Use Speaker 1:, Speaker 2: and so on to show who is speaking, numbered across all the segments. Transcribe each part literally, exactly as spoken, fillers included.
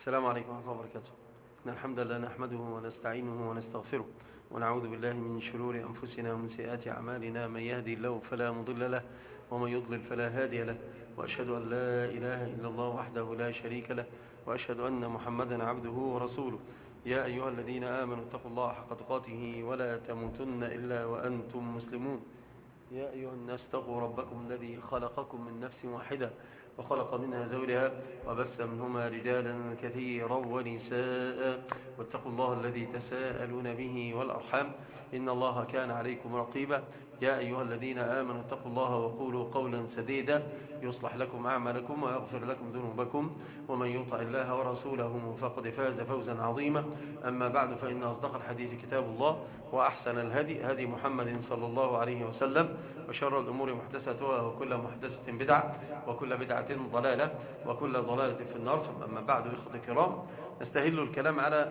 Speaker 1: السلام عليكم ورحمة الله وبركاته. إن الحمد لله نحمده ونستعينه ونستغفره ونعوذ بالله من شرور أنفسنا ومن سيئات أعمالنا. من يهدي الله فلا مضل له ومن يضلل فلا هادي له، وأشهد أن لا إله إلا الله وحده لا شريك له، وأشهد أن محمدا عبده ورسوله. يا أيها الذين آمنوا اتقوا الله حق تقاته ولا تموتن إلا وأنتم مسلمون. يا أيها الناس اتقوا ربكم الذي خلقكم من نفس واحدة وخلق منها زوجها وبث منهما رجالا كثيرا ونساء، واتقوا الله الذي تساءلون به والأرحام إن الله كان عليكم رقيبا. يا أيها الذين آمنوا اتقوا الله وقولوا قولا سديدا يصلح لكم أعمالكم ويغفر لكم ذنوبكم، ومن يطع الله ورسوله فقد فاز فوزا عظيما. أما بعد، فإن أصدق الحديث كتاب الله، وأحسن الهدي هدي محمد صلى الله عليه وسلم، وشر الأمور محدثاتها وكل محدثة بدعة وكل بدعة ضلالة وكل ضلالة في النار. أما بعد، إخوة الكرام، نستهل الكلام على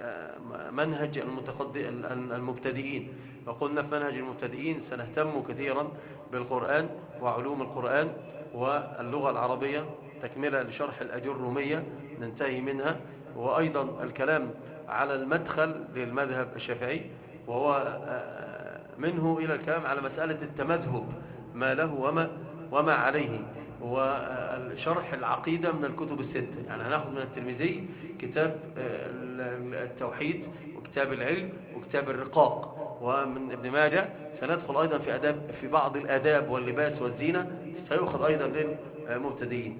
Speaker 1: منهج المبتدئين. وقلنا في منهج المبتدئين سنهتم كثيرا بالقرآن وعلوم القرآن واللغة العربية تكملة لشرح الأجرومية ننتهي منها، وأيضا الكلام على المدخل للمذهب الشافعي، وهو منه إلى الكلام على مسألة التمذهب ما له وما, وما عليه، وشرح العقيدة من الكتب الستة. يعني هناخذ من الترمذي كتاب التوحيد وكتاب العلم وكتاب الرقاق، ومن ابن ماجه سندخل أيضا في, أداب في بعض الآداب واللباس والزينة، سيؤخذ أيضا للمبتدئين.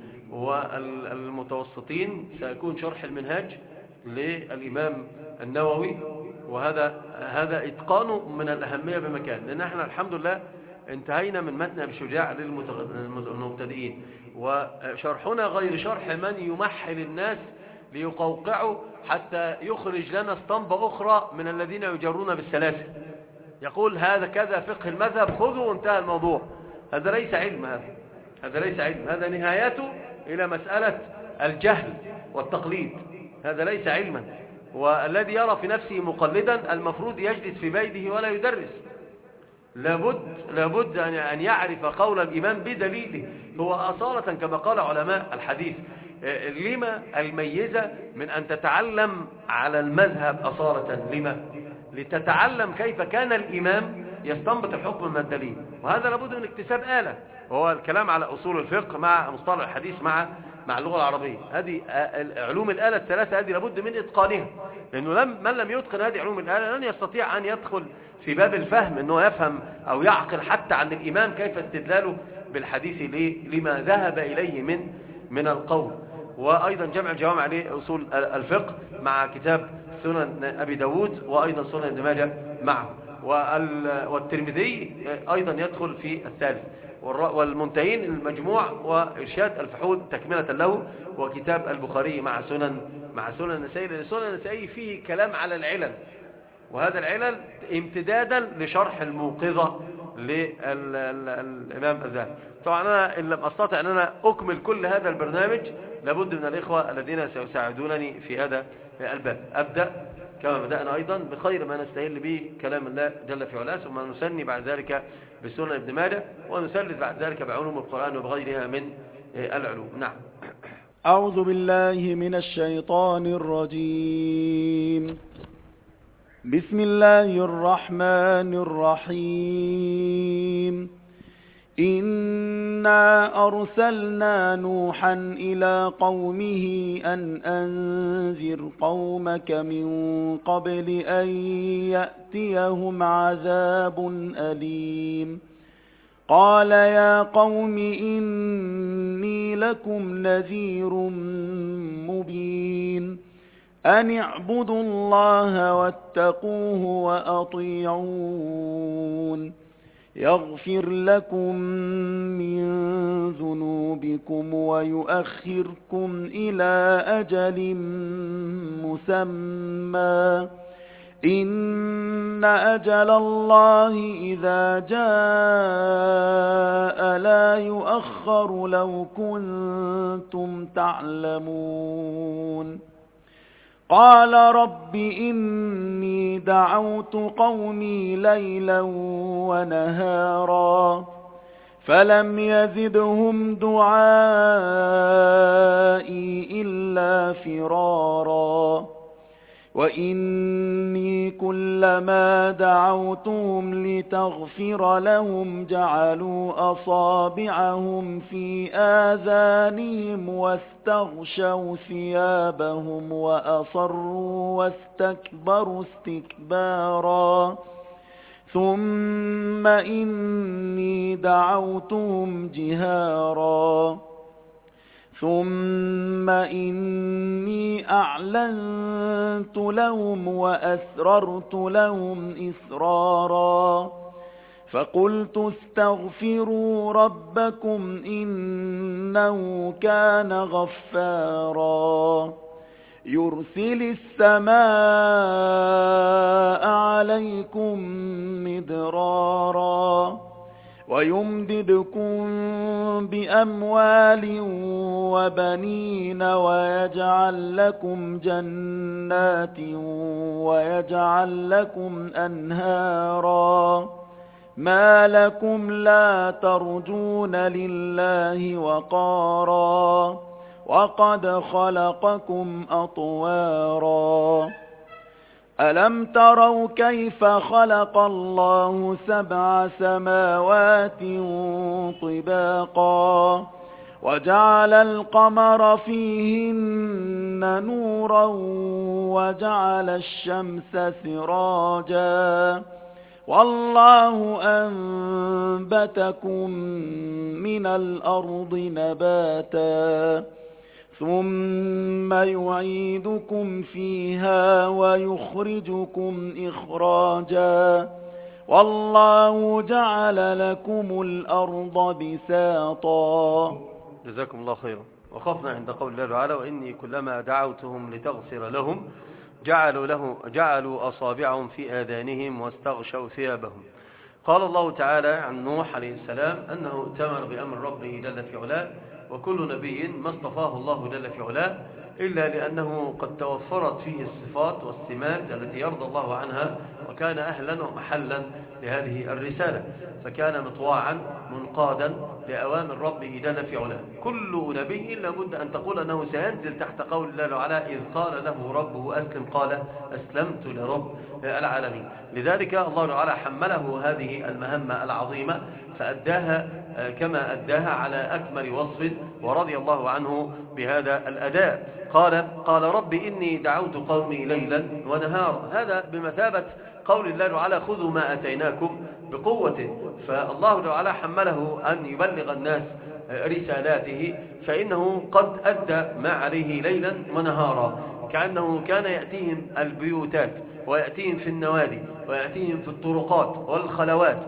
Speaker 1: والمتوسطين سيكون شرح المنهاج للإمام النووي، وهذا هذا إتقانه من الأهمية بمكان، لأن احنا الحمد لله انتهينا من متن أبي شجاع للمبتدئين، وشرحنا غير شرح من يمحل الناس ليقوقعوا حتى يخرج لنا اسطمبة أخرى من الذين يجرون بالسلاسل، يقول هذا كذا فقه المذهب خذوا وانتهى الموضوع. هذا ليس علم، هذا هذا ليس علم، هذا نهايته إلى مسألة الجهل والتقليد، هذا ليس علما. والذي يرى في نفسه مقلدا المفروض يجلس في بيته ولا يدرس، لابد لابد أن يعرف قول الإمام بدليله. هو أصالة كما قال علماء الحديث، لما الميزة من أن تتعلم على المذهب أصالة؟ لما؟ لتتعلم كيف كان الإمام يستنبط الحكم من الدليل، وهذا لابد من اكتساب آلة، وهو الكلام على أصول الفقه مع مصطلح الحديث مع مع اللغة العربية. هذه علوم الآلة الثلاثة، هذه لابد من إتقانها، لأنه لم من لم يتقن هذه علوم الآلة لن يستطيع أن يدخل في باب الفهم، أنه يفهم أو يعقل حتى عن الإمام كيف استدلاله بالحديث لما ذهب إليه من من القول. وأيضا جمع الجوامع لأصول الفقه مع كتاب سنن أبي داود، وأيضا سنن ابن ماجه معه، والترمذي أيضا يدخل في الثالث، والمنتهين المجموع وإرشاد الفحول تكملة له، وكتاب البخاري مع سنن مع سنن النسائي، لأن سنن النسائي فيه كلام على العلل، وهذا العلل امتدادا لشرح الموقظة للإمام الذهبي. طبعا أنا إن لم أستطع أن أنا أكمل كل هذا البرنامج، لابد من الإخوة الذين سيساعدونني في هذا الباب. أبدأ كما بدأنا أيضا بخير ما نستهل به كلام الله جل في علاه، ثم نسني بعد ذلك بسنن ابن ماجه، ونسلط بعد ذلك بعلوم القرآن وبغيرها من العلوم. نعم.
Speaker 2: أعوذ بالله من الشيطان الرجيم. بسم الله الرحمن الرحيم. إنا أرسلنا نوحا إلى قومه أن أنذر قومك من قبل أن يأتيهم عذاب أليم. قال يا قوم إني لكم نذير مبين. أن اعبدوا الله واتقوه وأطيعون يغفر لكم من ذنوبكم ويؤخركم إلى أجل مسمى. إن أجل الله إذا جاء لا يؤخر لو كنتم تعلمون. قال رب إني دعوت قومي ليلا ونهارا فلم يزدهم دعائي إلا فرارا وإني كلما دعوتهم لتغفر لهم جعلوا أصابعهم في آذانهم واستغشوا ثيابهم وأصروا واستكبروا استكبارا ثم إني دعوتهم جهارا ثم إني أعلنت لهم وأسررت لهم إسرارا فقلت استغفروا ربكم إنه كان غفارا يرسل السماء عليكم مدرارا ويمددكم بأموال وبنين ويجعل لكم جنات ويجعل لكم أنهارا ما لكم لا ترجون لله وقارا وقد خلقكم أطوارا ألم تروا كيف خلق الله سبع سماوات طباقا وجعل القمر فيهن نورا وجعل الشمس سراجا والله أنبتكم من الأرض نباتا ثم يعيدكم فيها ويخرجكم إخراجا والله جعل لكم الأرض بساطا.
Speaker 1: جزاكم الله خيرا. وقفنا عند قول الله تعالى وإني كلما دعوتهم لتغفر لهم جعلوا, له جعلوا أصابعهم في آذانهم واستغشوا ثيابهم. قال الله تعالى عن نوح عليه السلام أنه ائتمر بأمر ربه جل في علاه، وكل نبي ما اصطفاه الله جل في علاه إلا لأنه قد توفرت فيه الصفات والسمات التي يرضى الله عنها، وكان أهلا ومحلا لهذه الرسالة، فكان مطواعا منقادا لأوامر ربه جل في علاه. كل نبي لابد أن تقول أنه سينزل تحت قول الله تعالى إذ قال له ربه أسلم قال أسلمت لرب العالمين. لذلك الله تعالى حمله هذه المهمة العظيمة فأداها كما أداها على أكمل وصف، ورضي الله عنه بهذا الأداء. قال قال رب إني دعوت قومي ليلا ونهارا، هذا بمثابة قول الله تعالى خذوا ما أتيناكم بقوة. فالله تعالى حمله أن يبلغ الناس رسالاته، فإنه قد أدى ما عليه ليلا ونهارا، كأنه كان يأتيهم البيوتات ويأتيهم في النوادي ويأتيهم في الطرقات والخلوات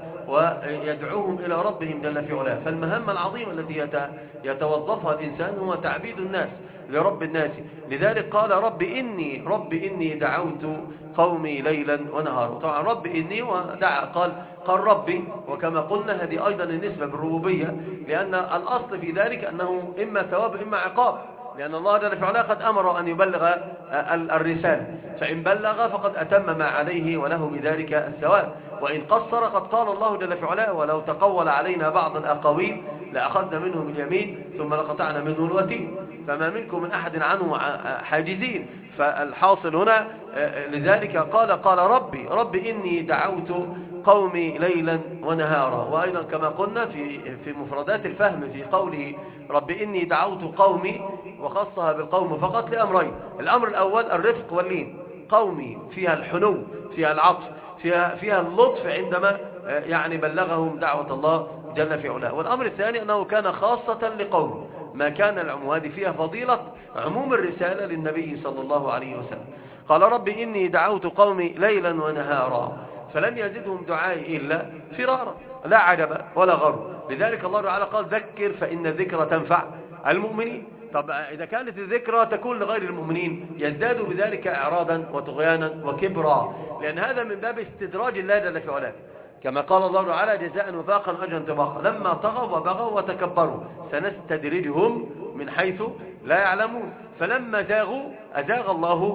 Speaker 1: ويدعوهم إلى ربهم جل في علاه. فالمهمة العظيمة التي يتوظفها الإنسان هو تعبيد الناس لرب الناس. لذلك قال رب إني رب إني دعوت قومي ليلا ونهارا. طبعا رب إني ودعا قال قال ربي، وكما قلنا هذه أيضا النسبة بالربوبية، لأن الأصل في ذلك أنه إما ثواب إما عقاب، لأن الله جل في علاه قد أمر أن يبلغ الرسالة، فإن بلغ فقد أتم ما عليه وله بذلك الثواب، وإن قصر قد قال الله جل في علاه ولو تقول علينا بعض الأقاويل لأخذنا منه باليمين ثم لقطعنا منه الوتين فما منكم من أحد عنه حاجزين. فالحاصل هنا لذلك قال قال ربي ربي إني دعوت قومي ليلا ونهارا. وأيضا كما قلنا في في مفردات الفهم في قوله رب إني دعوت قومي وخصها بالقوم فقط لأمرين. الأمر الأول الرفق واللين، قومي فيها الحنو فيها العطف فيها, فيها اللطف عندما يعني بلغهم دعوة الله جل في علاه. والأمر الثاني أنه كان خاصة لقوم، ما كان العموم، هذه فيها فضيلة عموم الرسالة للنبي صلى الله عليه وسلم. قال رب إني دعوت قومي ليلا ونهارا فلم يزدهم دعائي إلا فرارا، لا عجب ولا غر. لذلك الله تعالى قال ذكر فإن الذكرى تنفع المؤمنين. طب إذا كانت الذكرى تكون لغير المؤمنين يزدادوا بذلك إعراضا وطغيانا وكبرا، لأن هذا من باب استدراج الله جل في علاه، كما قال الله تعالى جزاء وفاقا أجرا طباقا لما طغوا وبغوا وتكبروا سنستدرجهم من حيث لا يعلمون. فلما زاغوا أزاغ الله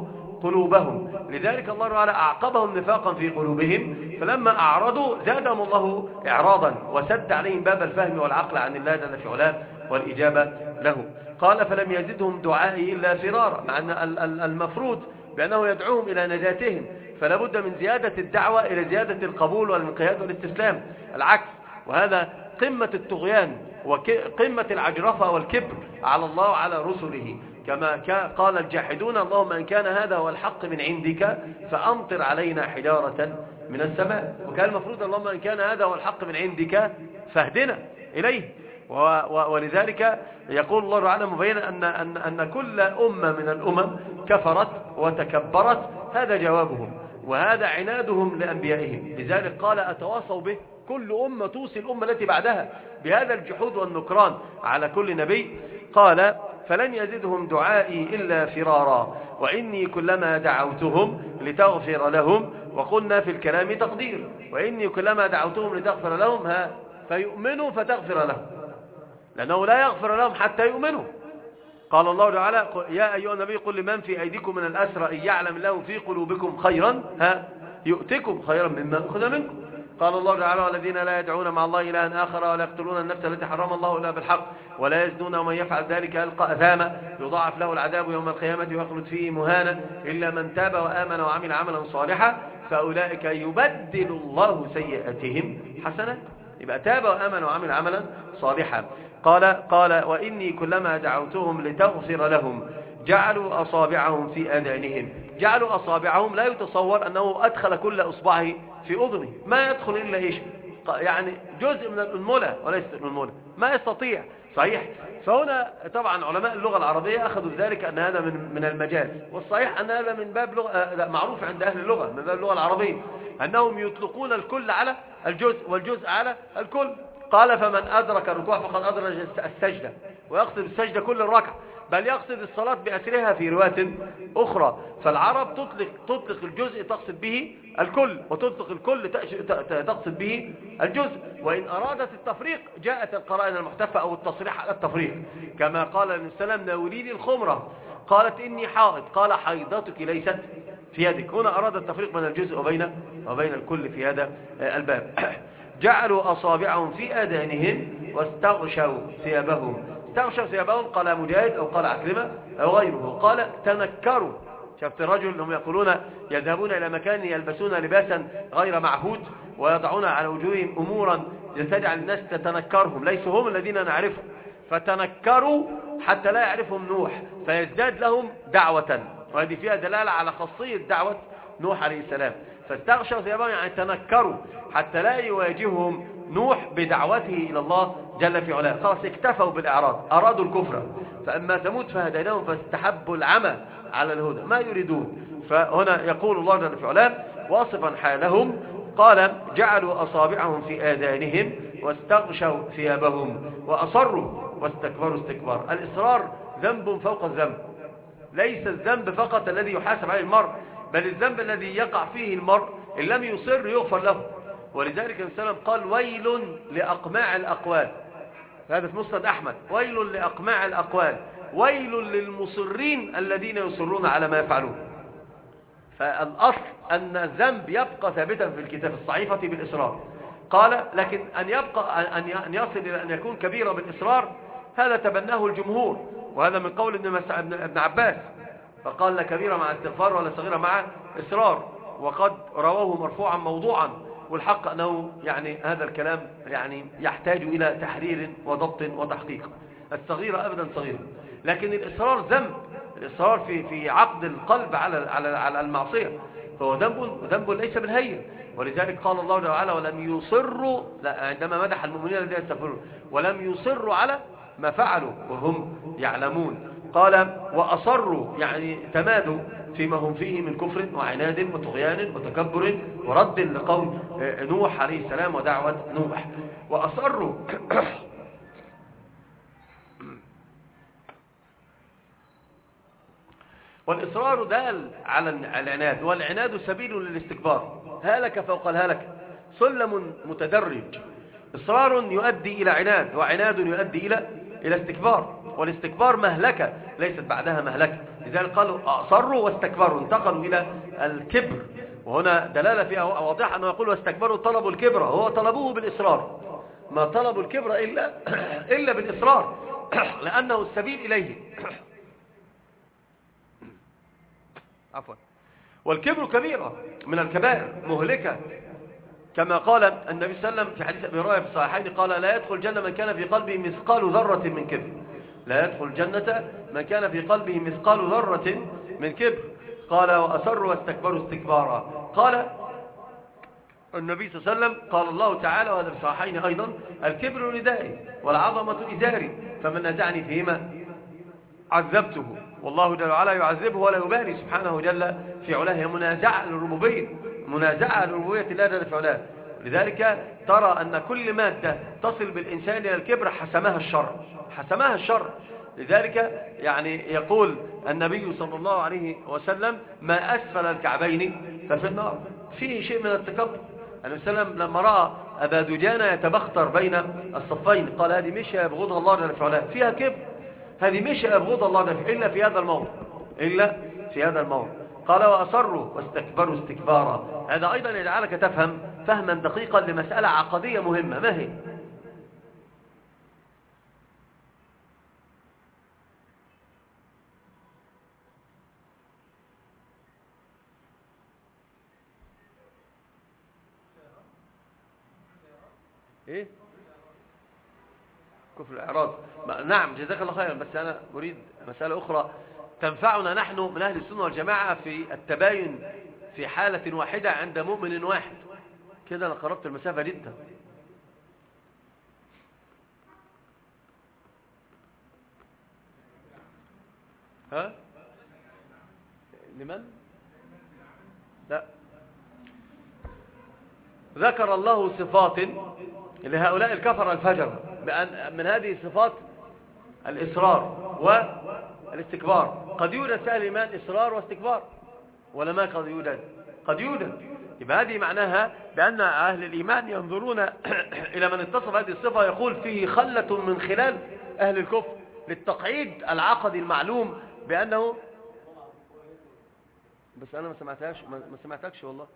Speaker 1: قلوبهم. لذلك الله تعالى أعقبهم نفاقا في قلوبهم، فلما أعرضوا زادهم الله إعراضا وسد عليهم باب الفهم والعقل عن الله جل في علاه والإجابة له. قال فلم يزدهم دعائي إلا فرارا، مع أن المفروض بأنه يدعوهم إلى نجاتهم، فلا بد من زيادة الدعوة إلى زيادة القبول والانقياد والاستسلام، العكس، وهذا قمة الطغيان وقمة العجرفة والكبر على الله وعلى رسله، كما قال الجاحدون اللهم إن كان هذا هو الحق من عندك فأمطر علينا حجارة من السماء. وكان المفروض اللهم إن كان هذا هو الحق من عندك فاهدنا إليه. ولذلك يقول الله تعالى مبينا أن, أن, أن كل أمة من الأمم كفرت وتكبرت، هذا جوابهم وهذا عنادهم لأنبيائهم. لذلك قال أتواصوا به، كل أمة توصي الأمة التي بعدها بهذا الجحود والنكران على كل نبي. قال فلن يزدهم دعائي إلا فرارا وإني كلما دعوتهم لتغفر لهم، وقلنا في الكلام تقدير، وإني كلما دعوتهم لتغفر لهم ها فيؤمنوا فتغفر لهم، لأنه لا يغفر لهم حتى يؤمنوا. قال الله تعالى يا أيها النبي قل لمن في أيديكم من الأسرى إن يعلم الله في قلوبكم خيرا ها يؤتكم خيرا مما أخذ منكم. قال الله تعالى والذين لا يدعون مع الله إلها آخر ولا يقتلون النفس التي حرم الله إلا بالحق ولا يزنون ومن يفعل ذلك يلقى أثاما يضاعف له العذاب يوم القيامة ويخلد فيه مهانا إلا من تاب وآمن وعمل عملا صالحا فأولئك يبدل الله سيئاتهم حسنات. يبقى تاب وآمن وعمل عملا صالحا. قال قال وإني كلما دعوتهم لتغفر لهم جعلوا أصابعهم في آذانهم. جعلوا أصابعهم لا يتصور أنه أدخل كل أصبعه في أذنه، ما يدخل إلا إيش يعني جزء من الأنملة وليس الأنملة، ما يستطيع صحيح. فهنا طبعا علماء اللغة العربية أخذوا ذلك أن هذا من من المجاز، والصحيح أن هذا من باب لغة معروف عند أهل اللغة، من باب اللغة العربية أنهم يطلقون الكل على الجزء والجزء على الكل. قال فمن أدرك الركوع فقد أدرك السجدة، ويقصد السجدة كل الركعة، بل يقصد الصلاة بأسرها في رواية أخرى. فالعرب تطلق تطلق الجزء تقصد به الكل، وتطلق الكل تقصد به الجزء. وإن أرادت التفريق جاءت القرائن المحتفة أو التصريح على التفريق، كما قال النبي صلى الله عليه وسلم ناوليني الخمرة قالت إني حائض قال حيضتك ليست في يدك. هنا أراد التفريق بين الجزء وبين وبين الكل في هذا الباب. جعلوا أصابعهم في آذانهم واستغشوا ثيابهم. استغشوا ثيابهم قال مجاهد أو قال عكرمة أو غيره، قال تنكروا. شفت الرجل هم يقولون يذهبون إلى مكان يلبسون لباسا غير معهود ويضعون على وجوههم أمورا تجعل الناس تتنكرهم، ليسوا هم الذين نعرفهم، فتنكروا حتى لا يعرفهم نوح فيزداد لهم دعوة، وهذه فيها دلالة على خاصية دعوة نوح عليه السلام. فاستغشوا ثيابهم يعني تنكروا حتى لا يواجههم نوح بدعوته إلى الله جل في علاه، خلاص اكتفوا بالإعراض، أرادوا الكفر. فأما ثمود فهديناهم فاستحبوا العمى على الهدى ما يريدون. فهنا يقول الله جل في علاه واصفا حالهم قال جعلوا أصابعهم في آذانهم واستغشوا ثيابهم وأصروا واستكبروا استكبار. الإصرار ذنب فوق الذنب، ليس الذنب فقط الذي يحاسب عليه المرء، بل الذنب الذي يقع فيه المرء إن لم يصر يغفر له. ولذلك النبي صلى الله عليه وسلم قال ويل لأقماع الأقوال، هذا في مسند أحمد، ويل لأقماع الأقوال ويل للمصرين الذين يصرون على ما يفعلون. فالأصل أن الذنب يبقى ثابتا في الكتاب الصحيفة بالإصرار. قال لكن أن يبقى أن يصل إلى أن يكون كبيرة بالإصرار هذا تبناه الجمهور، وهذا من قول ابن عباس، فقال لا كبيرة مع استغفار ولا صغيرة مع إصرار، وقد رواه مرفوعا موضوعا. والحق أنه يعني هذا الكلام يعني يحتاج إلى تحرير وضبط وتحقيق. الصغيرة أبدا صغيرة، لكن الإصرار ذنب، الإصرار في في عقد القلب على على على المعصية فهو ذنب ذنب ليس بالهين. ولذلك قال الله تعالى ولم يصروا عندما مدح المؤمنين الذين يستغفرون ولم يصروا على ما فعلوا وهم يعلمون. قال وأصروا يعني تمادوا فيما هم فيه من كفر وعناد وطغيان وتكبر ورد لقول نوح عليه السلام ودعوة نوح. وأصروا والإصرار دال على العناد، والعناد سبيل للاستكبار، هلك فوق الهلك، سلم متدرج. إصرار يؤدي إلى عناد، وعناد يؤدي إلى إلى استكبار. والاستكبار مهلكة ليست بعدها مهلكة. لذلك قالوا أصروا واستكبروا، انتقلوا إلى الكبر، وهنا دلالة فيها واضحة أنه يقول واستكبروا طلبوا الكبر، هو طلبوه بالإصرار، ما طلبوا الكبر إلا, إلا بالإصرار لأنه السبيل إليه. عفوا. والكبر كبيرة من الكبائر مهلكة، كما قال النبي صلى الله عليه وسلم في حديث أبي هريرة في الصحيحين قال لا يدخل الجنة من كان في قلبه مثقال ذرة من كبر، لا يدخل الجنة من كان في قلبه مثقال ذرة من كبر. قال وأسروا واستكبروا استكبارا. قال النبي صلى الله عليه وسلم قال الله تعالى وهذا في الصحيحين أيضا الكبر ردائي والعظمة إزاري فمن نزعني فيهما عذبته، والله جل وعلا يعذبه ولا يبالي سبحانه جل في علاه. هي منازعة للربوبية، منازعة لربوبية الله جل في علاه. لذلك ترى أن كل مادة تصل بالإنسان إلى الكبر حسمها الشر، حسمها الشر. لذلك يعني يقول النبي صلى الله عليه وسلم ما أسفل الكعبين ففي النار، فيه شيء من التكبر. النبي صلى الله عليه وسلم لما رأى أبا دجانة يتبختر بين الصفين قال هذه مش يبغضها الله جل في علاه، فيها كبر، هذه مش يبغض الله جل إلا في هذا الموضع، إلا في هذا الموضع. قال وأصروا واستكبروا استكبارا. هذا أيضا يجعلك تفهم فهما دقيقا لمسألة عقدية مهمة. ما هي؟ إيه؟ كفر الإعراض. نعم جزاك الله خيرا، بس أنا أريد مسألة أخرى تنفعنا نحن من أهل السنة والجماعة في التباين في حالة واحدة عند مؤمن واحد. كده أنا قربت المسافة جدا. ها؟ لمن؟ لا. ذكر الله صفات لهؤلاء الكفر الفجر بأن من هذه الصفات الإصرار والاستكبار. قد يوجد في أهل الإيمان إصرار واستكبار ولا ما قد يوجد؟ قد يوجد. يبقى هذه معناها بأن أهل الإيمان ينظرون إلى من اتصف هذه الصفة يقول فيه خلة من خلال أهل الكفر للتقعيد العقدي المعلوم بأنه. بس أنا ما سمعتهاش، ما سمعتكش والله.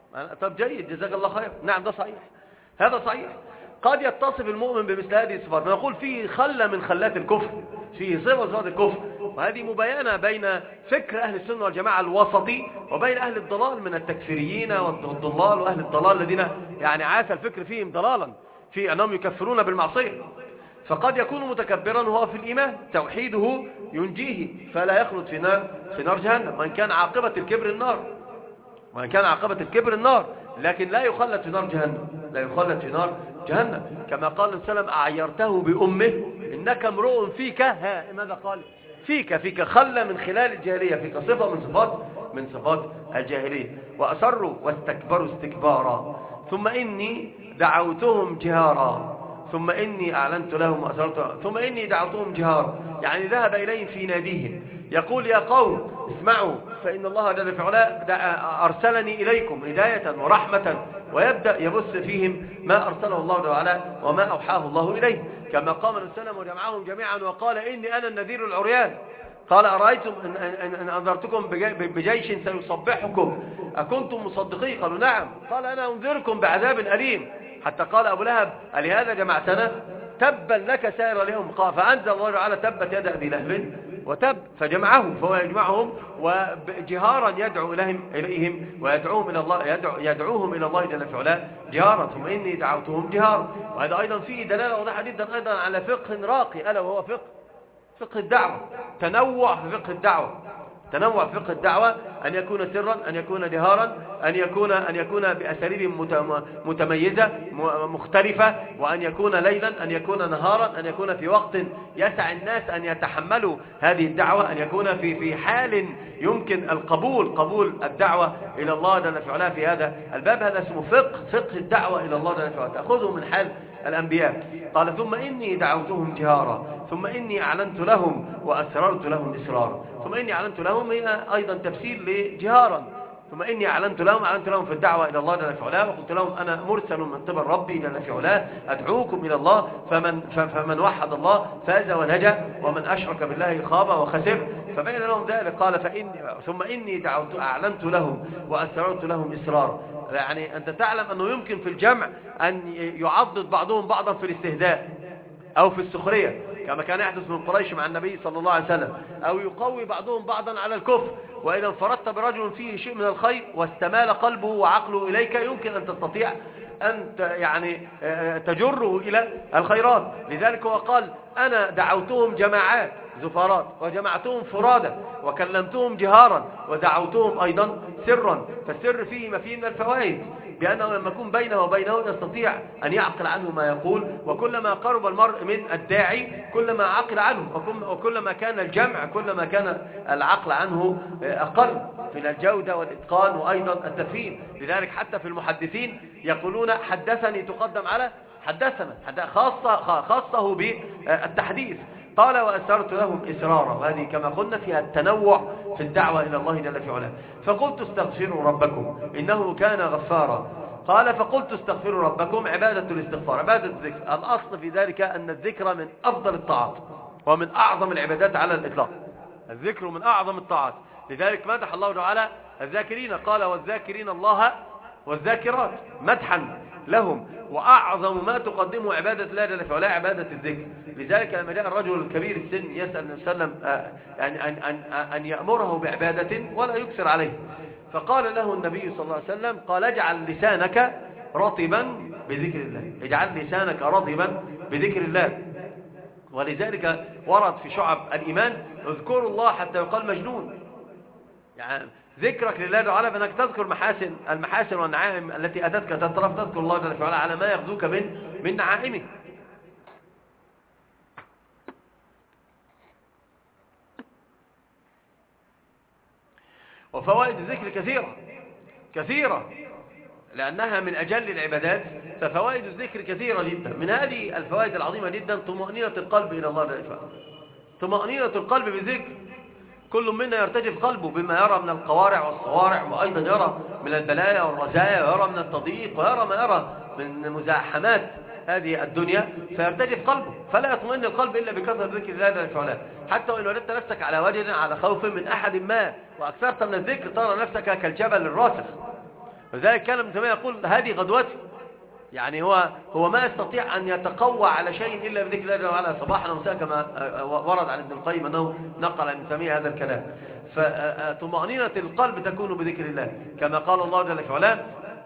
Speaker 1: طب جيد جزاك الله خير. نعم ده صحيح، هذا صحيح. قد يتصف المؤمن بمثل هذه الصفات نقول فيه خلة من خلات الكفر، فيه صفة صفات الكفر. وهذه مبينة بين فكر أهل السنة والجماعة الوسطي وبين أهل الضلال من التكفيريين والضلال وأهل الضلال الذين يعني عاش الفكر فيهم ضلالا في أنهم يكفرون بالمعصية. فقد يكون متكبرا وهو في الإيمان توحيده ينجيه فلا يخلد في نار في نار جهنم، وإن كان عاقبة الكبر النار، وإن كان عاقبة الكبر النار، لكن لا يخلد في نار جهنم، لا يخلد في نار جهنم. كما قال النبي صلى الله عليه وسلم أعيرته بأمه إنك امرؤ فيك ها ماذا قال؟ فيك فيك خلة من خلال الجاهلية، فيك صفة من صفات من صفات الجاهلية. وأسروا واستكبروا استكبارا ثم إني دعوتهم جهارا ثم إني أعلنت لهم وأسررت ثم إني دعوتهم جهارا، يعني ذهب إليهم في ناديهم يقول يا قوم اسمعوا فإن الله جل وعلا أرسلني إليكم هداية ورحمة، ويبدأ يبث فيهم ما أرسله الله جل وعلا وما أوحاه الله إليه. كما قام النبي صلى الله عليه وسلم وجمعهم جميعا وقال إني أنا النذير العريان. قال أرأيتم إن أنذرتكم بجيش سيصبحكم أكنتم مصدقين؟ قالوا نعم. قال أنا أنذركم بعذاب أليم. حتى قال أبو لهب ألهذا جمعتنا؟ تبا لك سائر اليوم. قال فأنزل الله تعالى تبت يد أبي لهب وتب، فجمعهم فهو يجمعهم وجهارا يدعو إليهم إليهم ويدعوهم إلى الله، يدعو يدعوهم إلى الله جل وعلا جهارا ثم إني دعوتهم جهارا. وهذا أيضا فيه دلالة واضحة جدا أيضا على فقه راقي ألا وهو فقه فقه الدعوة، تنوع في فقه الدعوة، تنوع فقه الدعوة أن يكون سرا أن يكون جهارا أن يكون أن يكون بأساليب متميزة مختلفة، وأن يكون ليلا أن يكون نهارا، أن يكون في وقت يسع الناس أن يتحملوا هذه الدعوة، أن يكون في في حال يمكن القبول قبول الدعوة إلى الله جل وعلا. في هذا الباب هذا اسمه فقه فقه الدعوة إلى الله جل وعلا، تأخذه من حال الأنبياء. قال ثم إني دعوتهم جهارا ثم إني أعلنت لهم وأسررت لهم إسرارا. ثم إني أعلنت لهم هي أيضا تفسير لجهارا، ثم إني أعلنت لهم أعلنت لهم في الدعوة إلى الله جل في علاه، وقلت لهم أنا مرسل من قبل ربي جل في علاه أدعوكم إلى الله، فمن, فمن وحد الله فاز ونجا، ومن أشرك بالله خاب وخسر. فبين لهم ذلك قال فإني ثم إني دعوت أعلنت لهم وأسررت لهم إسرار. يعني أنت تعلم أنه يمكن في الجمع أن يعضد بعضهم بعضا في الاستهزاء أو في السخرية كما كان يحدث من قريش مع النبي صلى الله عليه وسلم، أو يقوي بعضهم بعضا على الكفر. وإذا انفردت برجل فيه شيء من الخير واستمال قلبه وعقله إليك يمكن أن تستطيع أن يعني تجره إلى الخيرات. لذلك هو قال أنا دعوتهم جماعات زفارات وجمعتهم فرادى وكلمتهم جهارا ودعوتهم أيضا سرا. فالسر فيه ما فيه من الفوائد، بأنه لما يكون بينه وبينه يستطيع أن يعقل عنه ما يقول، وكلما قرب المرء من الداعي كلما عقل عنه، وكلما كان الجمع كلما كان العقل عنه أقل من الجودة والإتقان وأيضا التفهيم. لذلك حتى في المحدثين يقولون حدثني تقدم على حدثنا، خاصة خاصه بالتحديث. قال وأسررت لهم إسرارا، وهذه كما قلنا فيها التنوع في الدعوة إلى الله جل في علاه. فقلت استغفروا ربكم إنه كان غفارا. قال فقلت استغفروا ربكم عبادة الاستغفار، عبادة الذكر. الأصل في ذلك أن الذكر من أفضل الطاعات ومن أعظم العبادات على الإطلاق. الذكر من أعظم الطاعات، لذلك مدح الله تعالى الذاكرين، قال والذاكرين الله والذاكرات مدحا لهم. وأعظم ما تقدمه عبادة الله جل في علاه عبادة الذكر. لذلك لما جاء الرجل الكبير السن يسأل النبي صلى الله عليه وسلم أن, أن, أن, أن يأمره بعبادة ولا يكثر عليه، فقال له النبي صلى الله عليه وسلم قال اجعل لسانك رطبا بذكر الله، اجعل لسانك رطبا بذكر الله. ولذلك ورد في شعب الإيمان اذكروا الله حتى يقال مجنون. يعني ذكرك لله تعالى بأنك تذكر محاسن المحاسن والنعائم التي أتتك تترف، تذكر الله جل وعلا على ما يغذوك من من نعائمه. وفوائد الذكر كثيرة كثيرة لأنها من أجل العبادات، ففوائد الذكر كثيرة جدا. من هذه الفوائد العظيمة جدا طمأنينة القلب إلى الله جل وعلا. طمأنينة القلب بالذكر، كل منا يرتجف قلبه بما يرى من القوارع والصوارع، وأيضا يرى من البلايا والرزايا، ويرى من التضييق، ويرى ما يرى من مزاحمات هذه الدنيا، فيرتجف قلبه، فلا يطمئن القلب إلا بكثرة ذكر الله جل وعلا. حتى وإن وجدت نفسك على وجد على خوف من أحد ما وأكثرت من الذكر ترى نفسك كالجبل الراسخ. وذلك كان ابن تيمية يقول هذه غدوتي، يعني هو هو ما يستطيع أن يتقوى على شيء إلا بذكر الله جل وعلا صباحا ومساء، كما ورد عن ابن القيم أنه نقل عن ابن تيمية هذا الكلام. فطمأنينة القلب تكون بذكر الله، كما قال الله جل وعلا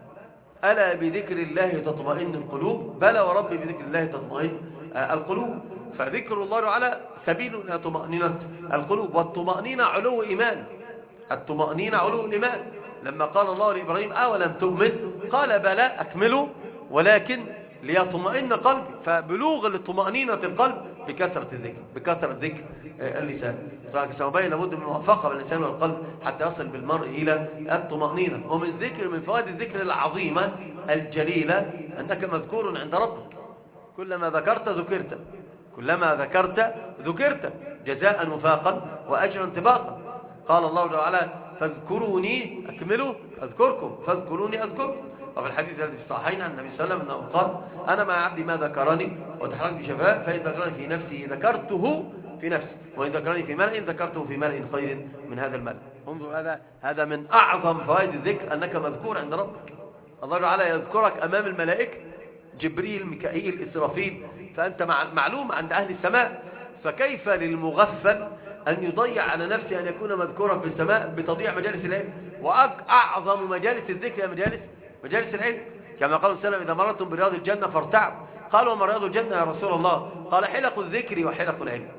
Speaker 1: ألا بذكر الله تطمئن القلوب، بلى وربي بذكر الله تطمئن القلوب. فذكر الله تعالى سبيل إلى طمأنينة القلوب. والطمأنينة علو إيمان، الطمأنينة علو الإيمان. لما قال الله لإبراهيم أولم تؤمن قال بلى أكملوا ولكن ليطمئن قلبي. فبلوغ لطمأنينة القلب بكثرة الذكر، بكثرة ذكر اللسان. فسنبين لابد من موافقة باللسان والقلب حتى يصل بالمرء إلى الطمأنينة. ومن ذكر من فوائد الذكر العظيمة الجليلة أنك مذكور عند ربك، كلما ذكرت ذكرت، كلما ذكرت ذكرت جزاء وفاقا وأجرا انطباقا. قال الله تعالى فاذكروني أكملوا أذكركم، فاذكروني أذكركم. وفي الحديث الذي في الصحيحين عن النبي صلى الله عليه وسلم أنه قال أنا مع عبدي ما ذكرني وتحرك بشفاء، فإن ذكرني في نفسي ذكرته في نفسي، وإن ذكرني في ملأ ذكرته في ملأ خير من هذا الملأ. انظر، هذا هذا من أعظم فوائد الذكر أنك مذكور عند ربك. الله تعالى يذكرك أمام الملائكة، جبريل ميكائيل إسرافيل، فأنت معلوم عند أهل السماء. فكيف للمغفل أن يضيع على نفسه أن يكون مذكورا في السماء بتضييع مجالس العلم؟ وأعظم مجالس الذكر هي مجالس مجالس العلم، كما قال صلى الله عليه وسلم إذا مررتم برياض الجنة فارتعوا. قالوا وما رياض الجنة يا رسول الله؟ قال حلق الذكر وحلق العلم.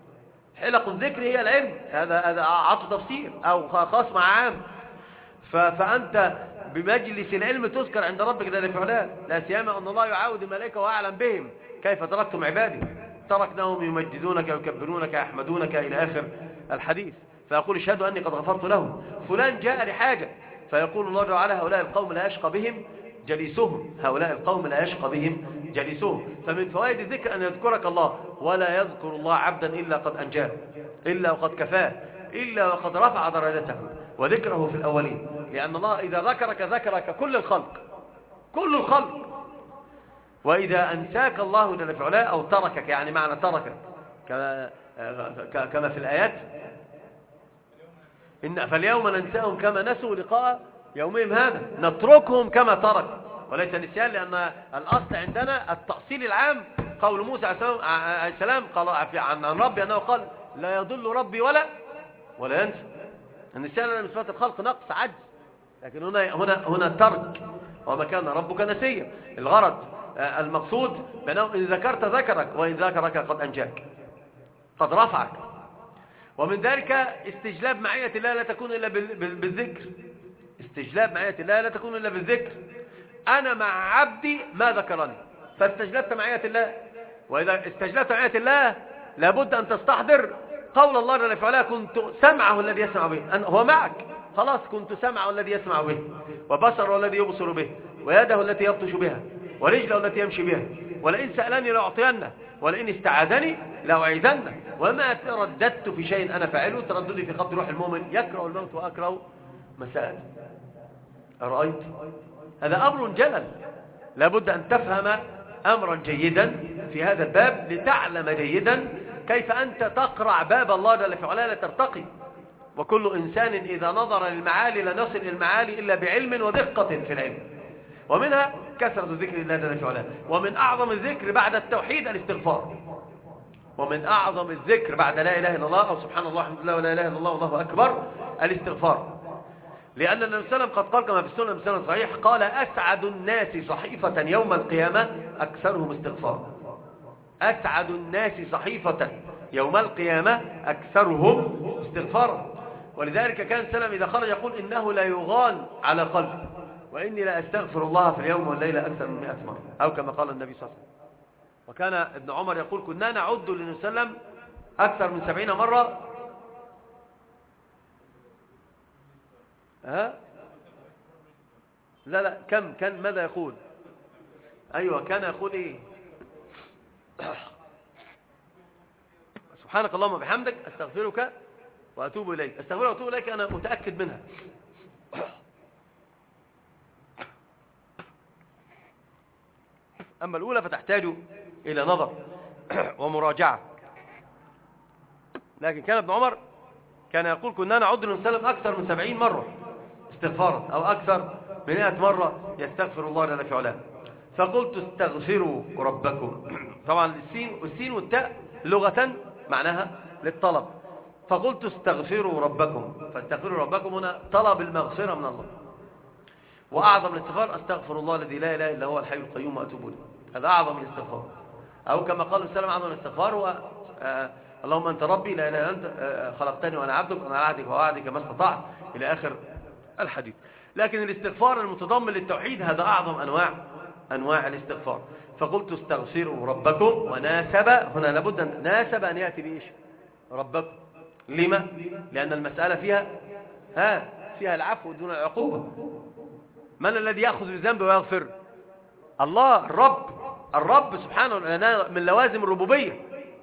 Speaker 1: حلق الذكر هي العلم، هذا هذا عطف تفسير أو خاص مع عام. فأنت بمجلس العلم تذكر عند ربك جل وعلا، لا سيما أن الله يعاود الملائكة وأعلم بهم كيف تركتم عبادي، تركناهم يمجدونك ويكبرونك يحمدونك إلى آخر الحديث. فيقول اشهدوا أني قد غفرت لهم. فلان جاء لحاجة، فيقول الله تعالى هؤلاء القوم لا يشقى بهم جليسهم، هؤلاء القوم لا يشقى بهم جليسهم. فمن فوائد الذكر أن يذكرك الله، ولا يذكر الله عبدا إلا قد أنجاه، إلا وقد كفاه، إلا وقد رفع درجته وذكره في الأولين، لأن الله إذا ذكرك ذكرك كل الخلق، كل الخلق. وإذا أنساك الله جل في علاه أو تركك، يعني معنى تركك كما, كما في الآيات إن فاليوم ننساهم كما نسوا لقاء يومهم هذا، نتركهم كما ترك، وليس نسيان، لأن الأصل عندنا التأصيل العام قول موسى عليه السلام قال عن ربي أنه قال لا يضل ربي ولا ولا ينسى. النسيان من صفات الخلق نقص عجز، لكن هنا هنا هنا ترك، وما كان ربك نسيا. الغرض المقصود بأنه إن ذكرت ذكرك، وإن ذكرك قد أنجاك قد رفعك. ومن ذلك استجلاب معية الله لا تكون إلا بالذكر، استجلاب معية الله لا تكون إلا بالذكر. أنا مع عبدي ما ذكرني فاستجلبت معية الله، وإذا استجلبت معية الله لابد أن تستحضر قول الله جل وعلا كنت سمعه الذي يسمع به، هو معك خلاص، كنت سمعه الذي يسمع به، وبصره الذي يبصر به، ويده التي يبطش بها، ورجله التي يمشي بها، ولئن سألني لأعطينه، ولئن استعاذني لأعيذنه، وما ترددت في شيء أنا فاعله ترددي في قبض روح المؤمن، يكره الموت وأكره مساءته. أرأيت؟ هذا أمر جلل، لابد أن تفهم أمرا جيدا في هذا الباب لتعلم جيدا كيف أنت تقرع باب الله جل في علاه لترتقي. وكل إنسان إذا نظر للمعالي لن يصل إلى المعالي إلا بعلم ودقة في العلم، ومنها كثرة ذكر الله جل في علاه. ومن أعظم الذكر بعد التوحيد الاستغفار، ومن أعظم الذكر بعد لا إله إلا الله أو سبحان الله الحمد لله ولا إله إلا الله والله أكبر الاستغفار، لأن النبي صلى الله عليه وسلم قد قال كما في السنة بسنة صحيح قال أسعد الناس صحيفة يوم القيامة أكثرهم استغفار. أسعد الناس صحيفة يوم القيامة أكثرهم استغفارا. ولذلك كان سلم إذا خرج يقول إنه لا يغان على قلبي، وإني لا أستغفر الله في اليوم والليلة أكثر من مئة مرة، أو كما قال النبي صلى الله عليه وسلم. وكان ابن عمر يقول كنا نعد للنبي صلى الله عليه وسلم أكثر من سبعين مرة. ها؟ لا لا كم كان ماذا يقول؟ أيوة كان يقول إيه؟ سبحانك اللهم وبحمدك أستغفرك وأتوب إليك. أستغفرك وأتوب إليك أنا متأكد منها. أما الأولى فتحتاج إلى نظر ومراجعة. لكن كان ابن عمر كان يقول كنا نعد للسلام أكثر من سبعين مرة استغفارا، أو أكثر من مئة مرة يستغفر الله جل في علاه. فقلت استغفروا ربكم. طبعا السين والسين والتاء لغة معناها للطلب. فقلت استغفروا ربكم، فاستغفروا ربكم هنا طلب المغفرة من الله. وأعظم الاستغفار أستغفر الله الذي لا إله إلا هو الحي القيوم وأتوب إليه، هذا أعظم الاستغفار. أو كما قال السلام أعظم الاستغفار هو آه اللهم أنت ربي لا إله إلا أنت آه خلقتني وأنا عبدك وأنا على عهدك ووعدك ما استطعت إلى آخر الحديث. لكن الاستغفار المتضمن للتوحيد هذا أعظم أنواع أنواع الاستغفار. فقلت استغفروا ربكم، وناسب هنا لابد أن ناسب أن يأتي بإيش؟ ربكم. لما؟ لأن المسألة فيها ها فيها العفو دون العقوبة. من الذي يأخذ بالذنب ويغفر؟ الله الرب. الرب سبحانه من لوازم الربوبية.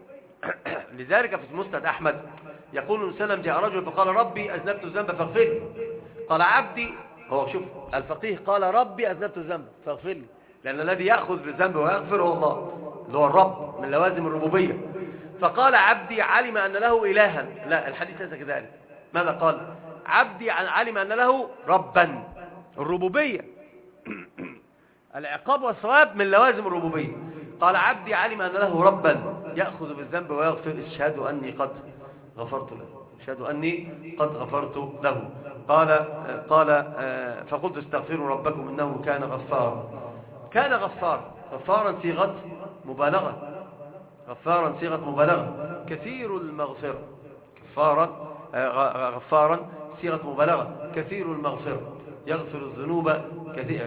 Speaker 1: لذلك في مسند أحمد يقول وسلم جاء رجل فقال ربي أذنبت الذنب فاغفر لي. قال عبدي، هو شوف الفقيه قال ربي أذنبت الذنب فاغفر لي، لأن الذي يأخذ بالذنب ويغفر هو الله، اللي هو الرب من لوازم الربوبية. فقال عبدي علم أن له إلها، لا الحديث ليس كذلك. ماذا قال؟ عبدي علم أن له ربا، الربوبية. العقاب والثواب من لوازم الربوبية. قال عبدي علم أن له ربا يأخذ بالذنب ويغفر، اشهد أني قد غفرت له، اشهد أني قد غفرت له. قال قال فقلت استغفروا ربكم إنه كان غفارا. كان غفار، غفارا صيغة مبالغة، غفارا صيغة مبالغة، كثير المغفرة. غفارا غفارا صيغة مبالغة، كثير المغفرة، يغفر الذنوب كثير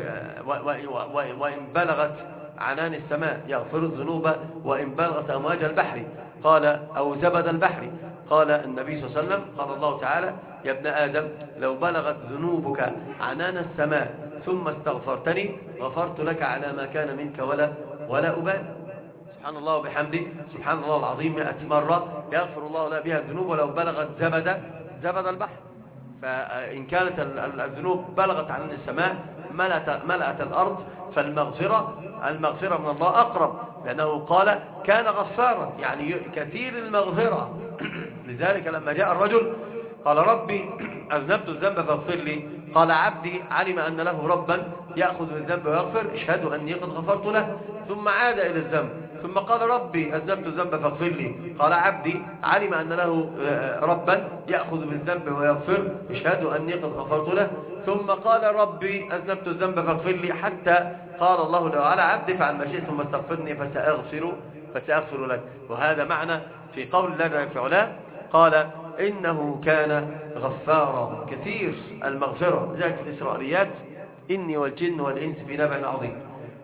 Speaker 1: وإن بلغت عنان السماء، يغفر الذنوب وإن بلغت أمواج البحر، قال أو زبد البحر. قال النبي صلى الله عليه وسلم قال الله تعالى يا ابن آدم لو بلغت ذنوبك عنان السماء ثم استغفرتني غفرت لك على ما كان منك ولا ولا أبالي. سبحان الله وبحمده سبحان الله العظيم مئة مرة يغفر الله لا بها الذنوب ولو بلغت زبد زبد البحر. فإن كانت الذنوب بلغت عن السماء ملأت, ملأت الأرض، فالمغفرة المغفرة من الله أقرب، لأنه قال كان غفارا يعني كثير المغفرة. لذلك لما جاء الرجل قال ربي أذنبت الذنب فاغفر لي، قال عبدي علم أن له ربا يأخذ بالذنب ويغفر، اشهد أني قد غفرت له، ثم عاد إلى الذنب، ثم قال ربي أذنبت الذنب فاغفر لي، قال عبدي علم أن له ربا يأخذ بالذنب ويغفر، اشهد أني قد غفرت له، ثم قال ربي أذنبت الذنب فاغفر لي، حتى قال الله له على عبدي فعل ما شئت ثم استغفرني فسأغفر فسأغفر لك. وهذا معنى في قول الله جل وعلا قال إنه كان غفارا كثير المغفرة. ذلك في الإسرائيليات إني والجن والإنس في نبع عظيم،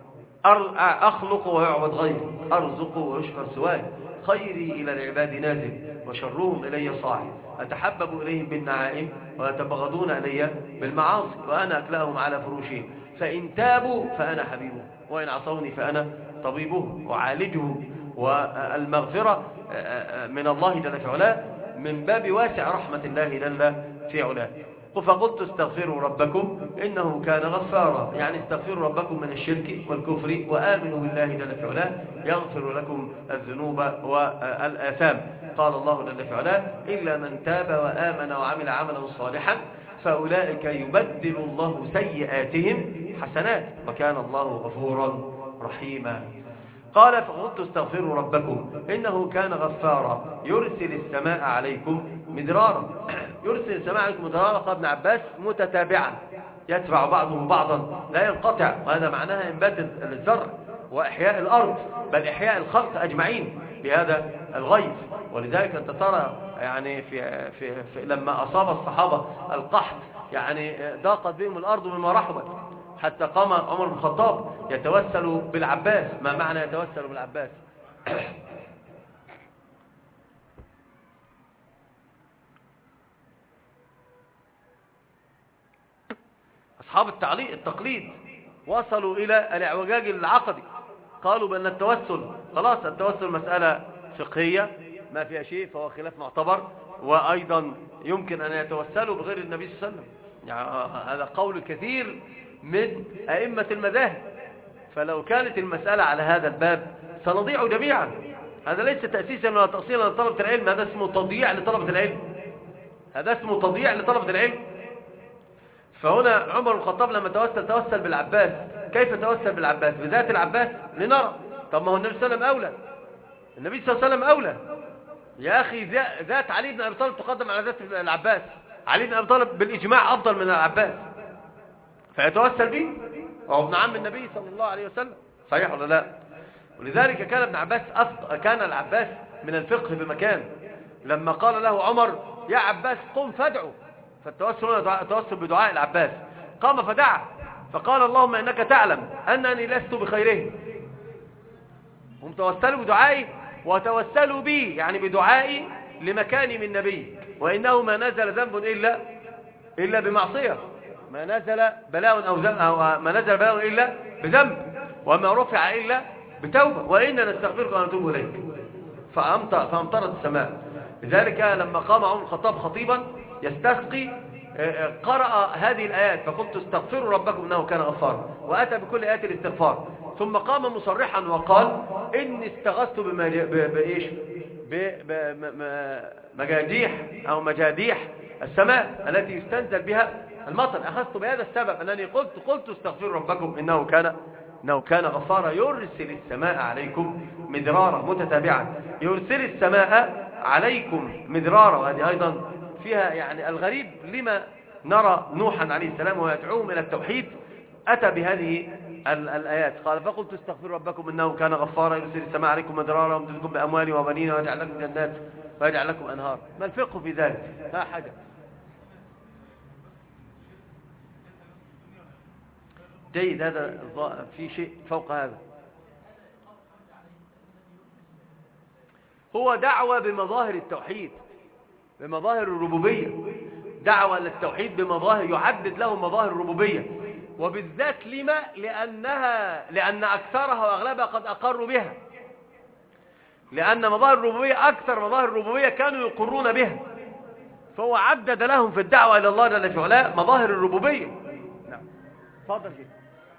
Speaker 1: أخلق ويعبد غيري، أرزق ويشكر سواي، خيري إلى العباد نازل وشرهم إلي صاعد، أتحبب إليهم بالنعائم ويتبغضون إلي بالمعاصي، وأنا أكلأهم على فروشهم، فإن تابوا فأنا حبيبهم وإن عصوني فأنا طبيبهم وعالجهم. والمغفرة من الله جل في علاه من باب واسع رحمة الله جل في علاه. فقلت استغفروا ربكم إنه كان غفارا، يعني استغفروا ربكم من الشرك والكفر وآمنوا بالله جل في علاه يغفر لكم الذنوب والآثام. قال الله جل في علاه إلا من تاب وآمن وعمل عملا صالحا فأولئك يبدل الله سيئاتهم حسنات وكان الله غفورا رحيما. قال فقلت استغفروا ربكم إنه كان غفارا يرسل السماء عليكم مدرارا. يرسل السماء عليكم مدرارا قال ابن عباس متتابعا يتبع بعضه بعضا لا ينقطع، وهذا معناها إنبات الزرع وإحياء الأرض بل إحياء الخلق أجمعين بهذا الغيث. ولذلك أنت ترى يعني في, في, في لما أصاب الصحابة القحط يعني ضاقت بهم الأرض مما رحبت، حتى قام عمر بن الخطاب يتوسل بالعباس. ما معنى يتوسل بالعباس؟ أصحاب التعليق التقليد وصلوا إلى الاعوجاج العقدي، قالوا بأن التوسل خلاص التوسل مسألة فقهية ما فيها شيء فهو خلاف معتبر، وأيضا يمكن أن يتوسلوا بغير النبي صلى الله عليه وسلم. يعني هذا قول كثير من أئمة المذاهب. فلو كانت المسألة على هذا الباب سنضيع جميعا. هذا ليس تأسيسا ولا تأصيلا لطلبة العلم، هذا اسمه تضييع لطلبة العلم، هذا اسمه تضييع لطلبة العلم. فهنا عمر بن الخطاب لما توسل توسل بالعباس. كيف توسل بالعباس؟ بذات العباس لنرى. طب ما هو النبي صلى الله عليه وسلم أولى، النبي صلى الله عليه وسلم أولى يا أخي. ذات علي بن أبي طالب تقدم على ذات العباس، علي بن أبي طالب بالإجماع أفضل من العباس، فيتوسل به وهو ابن عم النبي صلى الله عليه وسلم. صحيح ولا لا؟ ولذلك كان ابن عباس أفق... كان العباس من الفقه بمكان. لما قال له عمر يا عباس قم فادعو، فالتوسل هنا توسل بدعاء العباس، قام فدعا فقال اللهم إنك تعلم أنني لست بخيرهم. هم توسلوا بدعائي وتوسلوا بي يعني بدعائي لمكاني من نبي، وإنه ما نزل ذنب إلا إلا بمعصية، ما نزل بلاء أو ذنب أو ما نزل بلاء إلا بذنب، وما رفع إلا بتوبة، وإنا نستغفرك ونتوب إليك. فأمطر فأمطرت السماء. لذلك لما قام عمر الخطاب خطيبا يستسقي قرأ هذه الآيات فقلت استغفروا ربكم إنه كان غفارا، وأتى بكل آيات الاستغفار، ثم قام مصرحا وقال إني استغثت بإيش بمجاديح أو مجاديح السماء التي يستنزل بها المطر، أخذت بهذا السبب أنني قلت قلت استغفروا ربكم إنه كان إنه كان غفارا يرسل السماء عليكم مدرارا متتابعا. يرسل السماء عليكم مدرارا، وهذه أيضا فيها يعني الغريب لما نرى نوحا عليه السلام ويدعوهم إلى التوحيد أتى بهذه الآيات. قال فقلت استغفروا ربكم إنه كان غفارا يرسل السماء عليكم مدرارا ويمددكم بأموال وبنين ويجعل لكم جنات ويجعل لكم أنهار. ما الفقه في ذلك؟ لا حاجة. جيد، هذا في شيء فوق هذا. هو دعوة بمظاهر التوحيد، بمظاهر الربوبية، دعوة للتوحيد بمظاهر يعدد لهم مظاهر الربوبية، وبالذات لما لأنها لأن أكثرها وأغلبها قد أقروا بها، لأن مظاهر الربوبية أكثر مظاهر الربوبية كانوا يقرون بها، فهو عدد لهم في الدعوة إلى الله جل في علاه مظاهر الربوبية. نعم تفضل كده.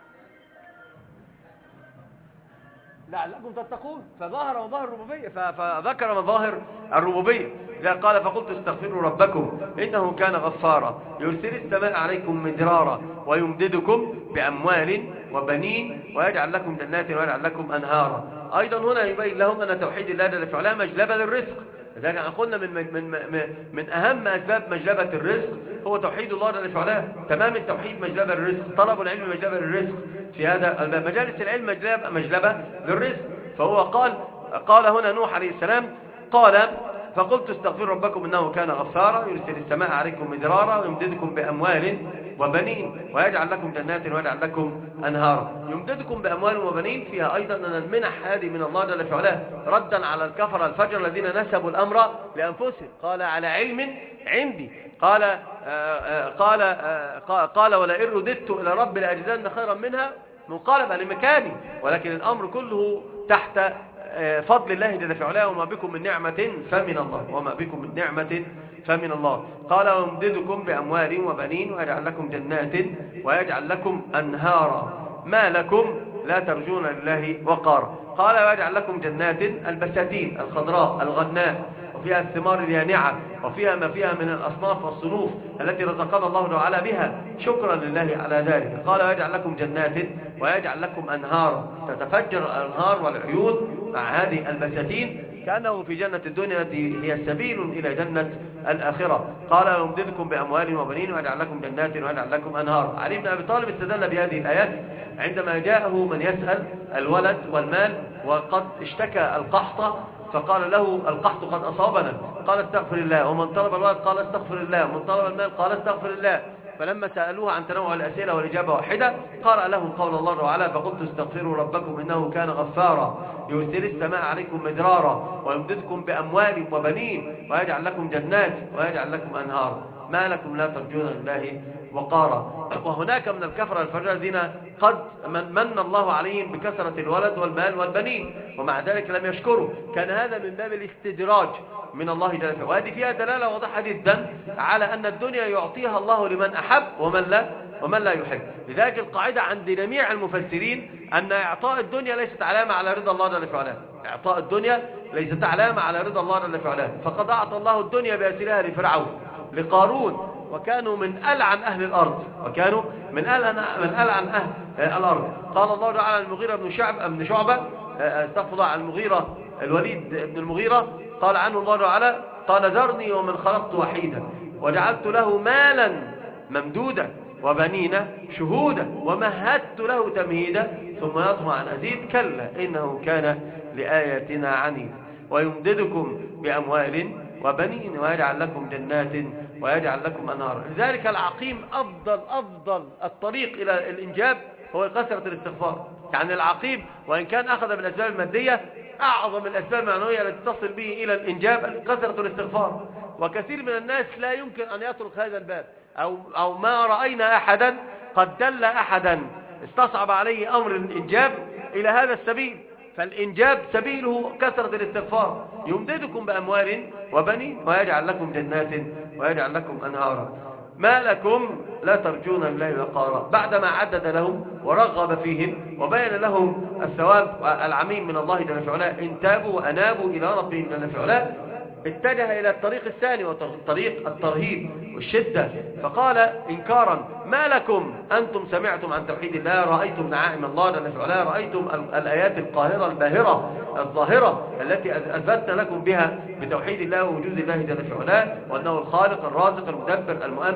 Speaker 1: لعلكم تتقون، فظهر مظاهر الربوبية، فذكر مظاهر الربوبية. إذا قال فقلت استغفروا ربكم إنه كان غفارا يرسل السماء عليكم مدرارا ويمددكم بأموال وبنين ويجعل لكم جنات ويجعل لكم أنهارا. أيضا هنا يبين لهم أن توحيد الله جل في علاه مجلبة للرزق. لذلك قلنا من, من, من, من أهم أسباب مجلبة الرزق هو توحيد الله جل في علاه. تمام التوحيد مجلبة للرزق، طلب العلم مجلبة للرزق، في هذا مجالس العلم مجلبة, مجلبة للرزق. فهو قال قال هنا نوح عليه السلام قال فقلت استغفروا ربكم إنه كان غفارا يرسل السماء عليكم مدرارا ويمددكم بأموال وبنين ويجعل لكم جنات ويجعل لكم أنهارا. يمددكم بأموال وبنين فيها أيضا أن المنح هذه من الله جل في علاه ردا على الكفر الفجر الذين نسبوا الأمر لأنفسهم. قال على علم عندي، قال آآ آآ قال آآ قال ولئن رددت إلى رب لأجدن خيرا منها منقلبا لمكاني، ولكن الأمر كله تحت فضل الله جل في علاه. وما بكم من نعمة فمن الله، وما بكم من نعمة فمن الله. قال ويمددكم بأموال وبنين ويجعل لكم جنات ويجعل لكم أنهارا ما لكم لا ترجون لله وقارا. قال ويجعل لكم جنات البساتين الخضراء الغناء وفيها الثمار اليانعة وفيها ما فيها من الأصناف والصنوف التي رزقنا الله تعالى بها شكرا لله على ذلك. قال ويجعل لكم جنات ويجعل لكم أنهارا تتفجر الأنهار والعيون مع هذه البساتين كأنه في جنة الدنيا التي هي سبيل إلى جنة الآخرة. قال ويمددكم بأموال وبنين ويجعل لكم جنات ويجعل لكم أنهارا. علي بن أبي طالب استدل بهذه الآيات عندما جاءه من يسأل الولد والمال وقد اشتكى القحط فقال له القحط قد أصابنا، قال استغفر الله. ومن طلب الولد قال استغفر الله، ومن طلب المال قال استغفر الله. فلما سألوه عن تنوع الأسئلة والإجابة واحدة قرأ لهم قول الله تعالى فقلت استغفروا ربكم إنه كان غفارا يرسل السماء عليكم مدرارا ويمددكم بأموال وبنين ويجعل لكم جنات ويجعل لكم أنهارا ما لكم لا ترجون لله وقارا. وهناك من الكفرة الفجر الذين قد من, من الله عليهم بكثرة الولد والمال والبنين ومع ذلك لم يشكروا. كان هذا من باب الاستدراج من الله جل وعلا. وهذه فيها دلالة واضحة جدا على أن الدنيا يعطيها الله لمن أحب ومن لا ومن لا يحب. لذلك القاعدة عند جميع المفسرين أن إعطاء الدنيا ليست علامة على رضا الله جل وعلا. إعطاء الدنيا ليست علامة على رضا الله جل وعلا. فقد أعطى الله الدنيا بأسرها لفرعون لقارون وكانوا من ألعن أهل الأرض وكانوا من ألعن من ألعن أهل الأرض. قال الله تعالى عن المغيرة بن شعب بن شعبة استغفر الله عن المغيرة الوليد بن المغيرة قال عنه الله تعالى قال ذرني ومن خلقت وحيدا وجعلت له مالا ممدودا وبنين شهودا ومهدت له تمهيدا ثم يطمع أن أزيد كلا إنه كان لآياتنا عنيد. ويمددكم بأموال وبنين ويجعل لكم جنات ويجعل لكم أنهارا. لذلك العقيم أفضل أفضل الطريق إلى الإنجاب هو كثرة الاستغفار. يعني العقيم وإن كان أخذ بالأسباب المادية أعظم الأسباب المعنوية التي تصل به إلى الإنجاب كثرة الاستغفار. وكثير من الناس لا يمكن أن يترك هذا الباب أو, أو ما رأينا أحدا قد دل أحدا استصعب عليه أمر الإنجاب إلى هذا السبيل. فالإنجاب سبيله كثرة الاستغفار. يمددكم بأموال وبنين ويجعل لكم جنات ويجعل لكم أنهارا ما لكم لا ترجون لله وقارا. بعدما عدد لهم ورغب فيهم وبين لهم الثواب العميم من الله جل وعلا إن تابوا وأنابوا إلى ربهم جل وعلا اتجه إلى الطريق الثاني وطريق الترهيب والشدة. فقال إنكارا ما لكم أنتم سمعتم عن توحيد الله رأيتم نعائم الله جل وعلا رأيتم الآيات القاهرة الباهرة الظاهرة التي أثبتنا لكم بها بتوحيد الله ووجود الله جل وعلا وأنه الخالق الرازق المدبر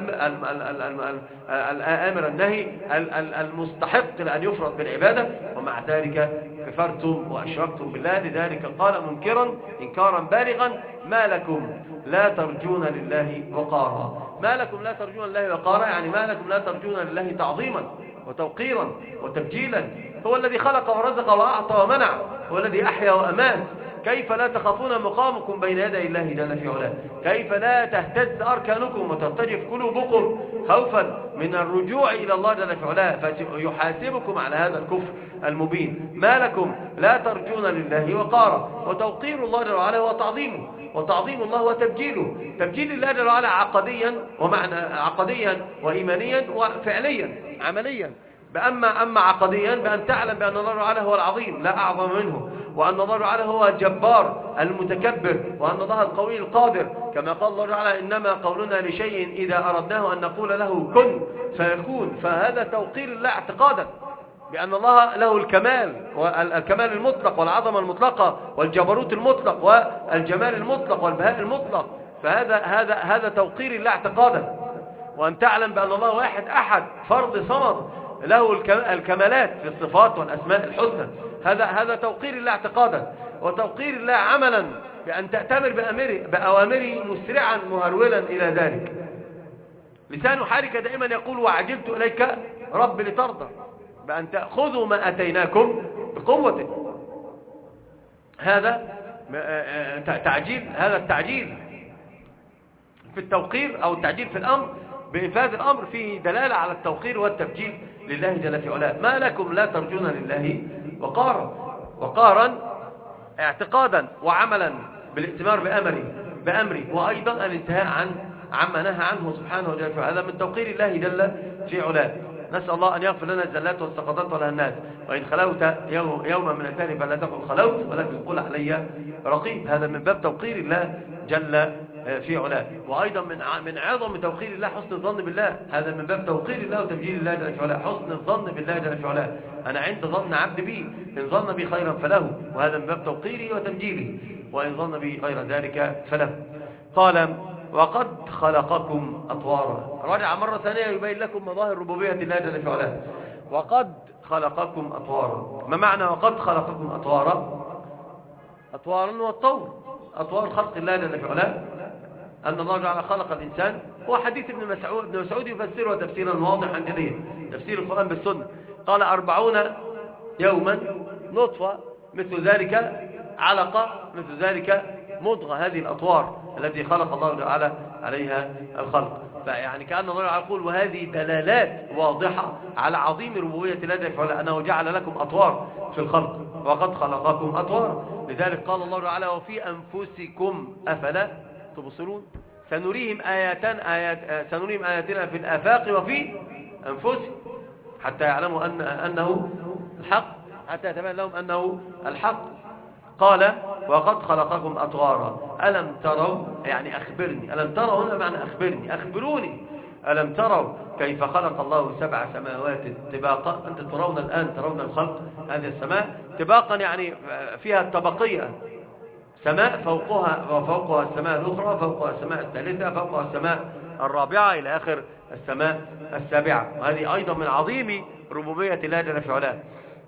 Speaker 1: الآمر النهي المستحق لأن يفرض بالعبادة ومع ذلك كفرتم وأشركتم بالله. لذلك قال منكرا إنكارا بالغا ما لكم لا ترجون لله وقارا. ما لكم لا ترجون لله وقارا يعني ما لكم لا ترجون لله تعظيما وتوقيرا وتبجيلا هو الذي خلق ورزق وأعطى ومنع، هو الذي أحيا وأمات. كيف لا تخافون مقامكم بين يدي الله جل في علاه؟ كيف لا تهتز أركانكم وترتجف قلوبكم خوفا من الرجوع إلى الله جل في علاه فيحاسبكم على هذا الكفر المبين؟ ما لكم لا ترجون لله وقارا؟ وتوقير الله جل وعلا هو تعظيمه، وتعظيم الله وتبجيله، تبجيل الله جل وعلا عقديا ومعنى عقديا وإيمانيا وفعليا عمليا. أما أما عقديا بأن تعلم بأن الله تعالى هو العظيم لا أعظم منه، وأن الله تعالى هو الجبار المتكبر، وأن الله القوي القادر، كما قال الله تعالى إنما قولنا لشيء إذا أردناه أن نقول له كن فيكون. فهذا توقير الله اعتقادا بأن الله له الكمال والكمال المطلق والعظمة المطلقة والجبروت المطلق والجمال المطلق والبهاء المطلق. فهذا هذا هذا توقير الله اعتقادا. وأن تعلم بأن الله واحد أحد فرد صمد له الكمالات في الصفات والأسماء الحسنى. هذا هذا توقير الله اعتقادا. وتوقير الله عملا بأن تأتمر بأمره بأوامره مسرعا مهرولا إلى ذلك. لسان حالك دائما يقول وعجبت إليك رب لترضى، بأن تأخذوا ما أتيناكم بقوة. هذا تعجيل، هذا التعجيل في التوقير أو التعجيل في الأمر بإنفاذ الأمر فيه دلالة على التوقير والتبجيل لله جل في علاه. ما لكم لا ترجون لله وقارا؟ وقارا اعتقادا وعملا بالائتمار بأمره بأمره وأيضا الانتهاء عن عما نهى عنه سبحانه وتعالى. هذا من توقير الله جل في علاه. نسأل الله أن يغفر لنا الزلات والسقطات والهنات. وإن خلوت يوما من الثاني فلا تقل خلوت ولكن قل علي رقيب. هذا من باب توقير الله جل في علاه. وأيضا من من عظم توقير الله حسن الظن بالله. هذا من باب توقير الله وتبجيل الله جل في علاه. حسن الظن بالله جل في علاه، أنا عند ظن عبد بي، إن ظن بي خيرا فله، وهذا من باب توقيره وتبجيله، وإن ظن بي غير ذلك فله. قال وقد خلقكم أطوارا. رجع مرة ثانية يبين لكم مظاهر ربوبية الله جل في علاه. وقد خلقكم أطوارا. ما معنى وقد خلقكم أطوارا؟ أطوارا والطور، أطوار خلق الله جل في علاه أن الله تعالى خلق الإنسان. هو حديث ابن مسعود ابن مسعود يفسره تفسيرا واضحا جليا، تفسير القرآن بالسنة. قال أربعون يوما نطفة، مثل ذلك علقة، مثل ذلك مضغة. هذه الأطوار التي خلق الله تعالى عليها الخلق. فيعني كأن الله تعالى يقول وهذه دلالات واضحة على عظيم ربوبية الله جل في علاه أنه جعل لكم أطوار في الخلق. وقد خلقكم أطوار. لذلك قال الله تعالى وفي أنفسكم أفلا تبصرون. سنريهم آياتنا آيات سنريهم آياتنا في الآفاق وفي أنفسهم حتى يعلموا أن أنه الحق، حتى يتبين لهم أنه الحق. قال وقد خلقكم أطوارا. ألم تروا يعني أخبرني، ألم تروا هنا معنى أخبرني، أخبروني. ألم تروا كيف خلق الله سبع سماوات طباقا. أنت ترون الآن ترون الخلق هذه السماء طباقا يعني فيها الطبقية، سماء فوقها وفوقها السماء الأخرى، فوقها السماء الثالثة، فوقها السماء الرابعة إلى آخر السماء السابعة. وهذه أيضا من عظيم ربوبية الله جل في علاه.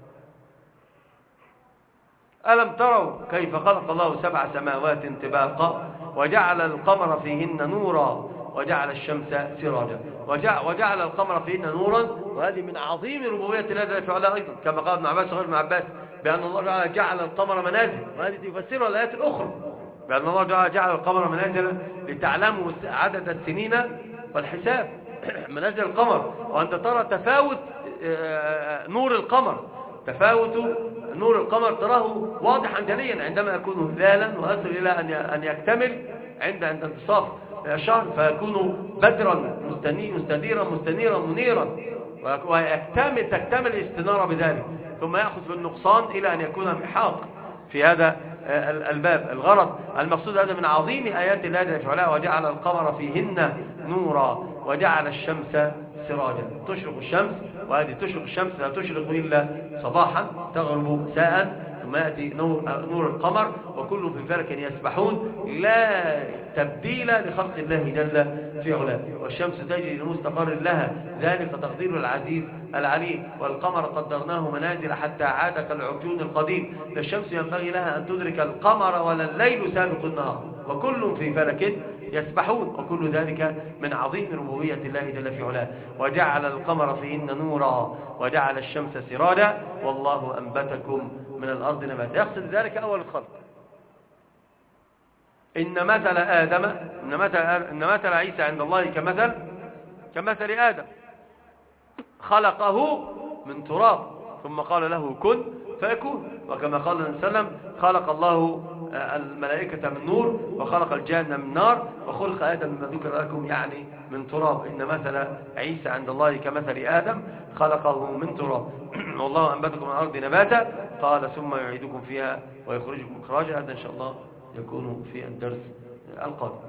Speaker 1: ألم تروا كيف خلق الله سبع سماوات طباقا وجعل القمر فيهن نورا وجعل الشمس سراجا. وجعل القمر فيهن نورا، وهذه من عظيم ربوبية الله جل في علاه أيضا، كما قال ابن عباس وغير ابن عباس بأن الله تعالى جعل القمر منازل. وهذه تفسرها الآيات الأخرى بأن الله تعالى جعل القمر منازل لتعلموا عدد السنين والحساب. منازل القمر، وأنت ترى تفاوت نور القمر، تفاوت نور القمر تراه واضحا جليا عندما يكون هلالا ويصل إلى أن يكتمل عند عند انتصاف الشهر فيكون بدرا مستنيرا مستنيرا منيرا، ويكتمل تكتمل الاستنارة بذلك، ثم يأخذ بالنقصان إلى أن يكون محاق في هذا الباب. الغرض المقصود هذا من عظيم آيات الله جل في علاه. وجعل القمر فيهن نورا وجعل الشمس سراجا. تشرق الشمس، وهذه تشرق الشمس لا تشرق إلا صباحا، تغرب ساء، ثم يأتي نور, نور القمر، وكل في فلك يسبحون لا تبديل لخلق الله جل في علاه. والشمس تجري لمستقر لها، ذلك تقدير العزيز العليم. والقمر قدرناه منازل حتى عاد كالعرجون القديم. لا الشمس ينبغي لها أن تدرك القمر ولا الليل سابق النهار، وكل في فلك يسبحون، وكل ذلك من عظيم ربوبية الله جل في علاه. وجعل القمر فيهن نورا وجعل الشمس سراجا والله أنبتكم من الأرض نباتا. يقصد ذلك أول الخلق. إن مثل آدم إن مثل, إن مثل عيسى عند الله كمثل كمثل آدم خلقه من تراب ثم قال له كن فيكون. وكما قال النبي صلى الله عليه وسلم خلق الله الملائكة من نور وخلق الجنة من نار وخلق آدم مما ذكر لكم يعني من تراب. إن مثل عيسى عند الله كمثل آدم خلقه من تراب والله أنبتكم من الأرض نباتا قال ثم يعيدكم فيها ويخرجكم إخراجا. هذا إن شاء الله يكون في الدرس القادم.